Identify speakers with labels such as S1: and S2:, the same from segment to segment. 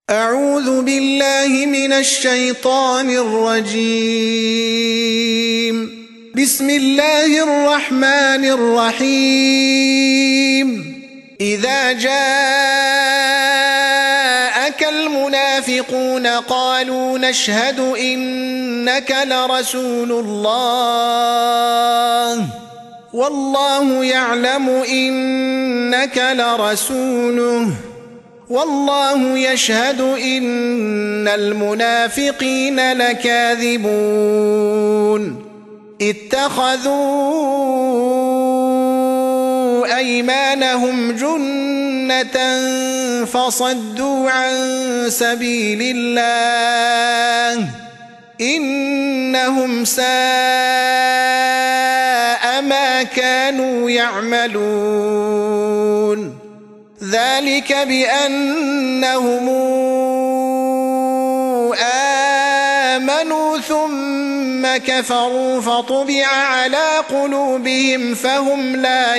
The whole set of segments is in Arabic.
S1: أعوذ بالله من الشيطان الرجيم. بسم الله الرحمن الرحيم. إذا جاءك المنافقون قالوا نشهد إنك لرسول الله والله يعلم إنك لرسوله والله يشهد إن المنافقين لكاذبون. اتخذوا أيمانهم جنة فصدوا عن سبيل الله إنهم ساء ما كانوا يعملون. ذلك بأنهم آمنوا ثم كفروا فطبع على قلوبهم فهم لا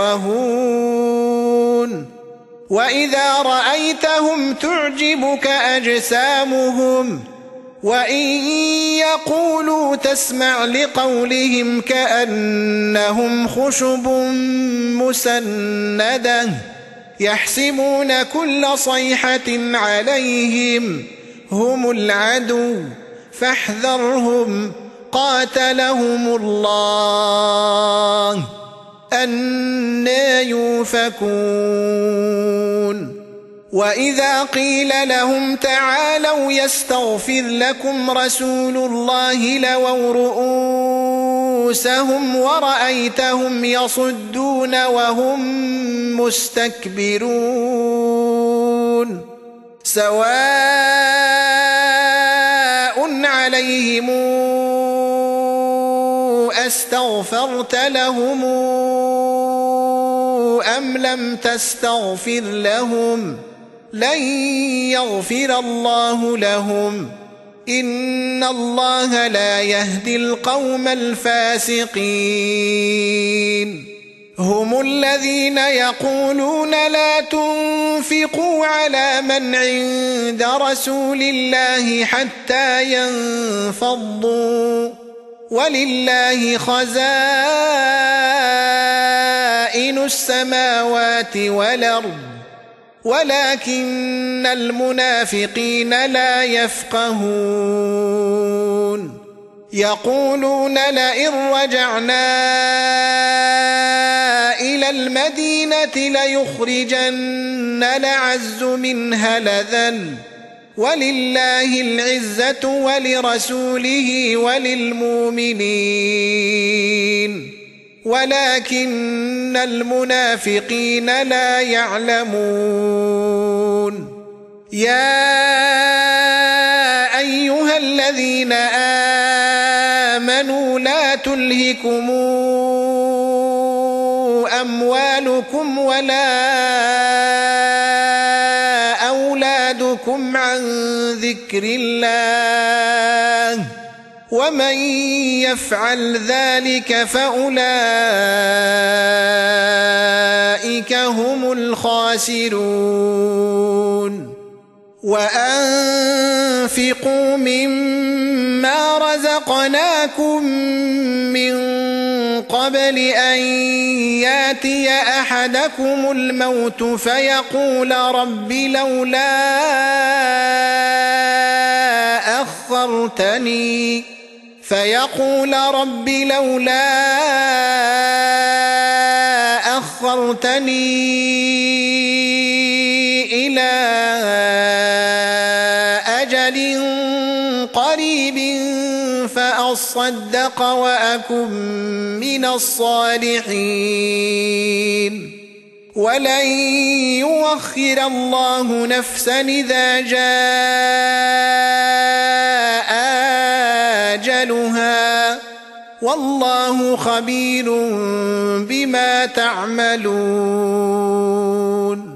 S1: يفقهون. وإذا رأيتهم تعجبك أجسامهم وإن يقولوا تسمع لقولهم كأنهم خشب مسندة يحسبون كل صيحة عليهم هم العدو فاحذرهم قاتلهم الله أنى يؤفكون. وإذا قيل لهم تعالوا يستغفر لكم رسول الله لووا رؤوسهم ورأيتهم يصدون وهم مستكبرون. سواء عليهم أستغفرت لهم أم لم تستغفر لهم لن يغفر الله لهم إن الله لا يهدي القوم الفاسقين. هم الذين يقولون لا تنفقوا على من عند رسول الله حتى ينفضوا ولله خزائن السماوات والأرض ولكن المنافقين لا يفقهون. يقولون لئن رجعنا إلى المدينة ليخرجن الأعز منها الأذل ولله العزة ولرسوله وللمؤمنين ولكن المنافقين لا يعلمون. يا أيها الذين آمنوا لا تلهكم أموالكم ولا أولادكم عن ذكر الله ومن يفعل ذلك فأولئك هم الخاسرون. وأنفقوا مما رزقناكم من قبل أن ياتي أحدكم الموت فيقول رب لولا أخرتني إلى أجل قريب فأصدق وأكن من الصالحين ولن يؤخر الله نفسا إذا جاء أجلها والله خبير بما تعملون.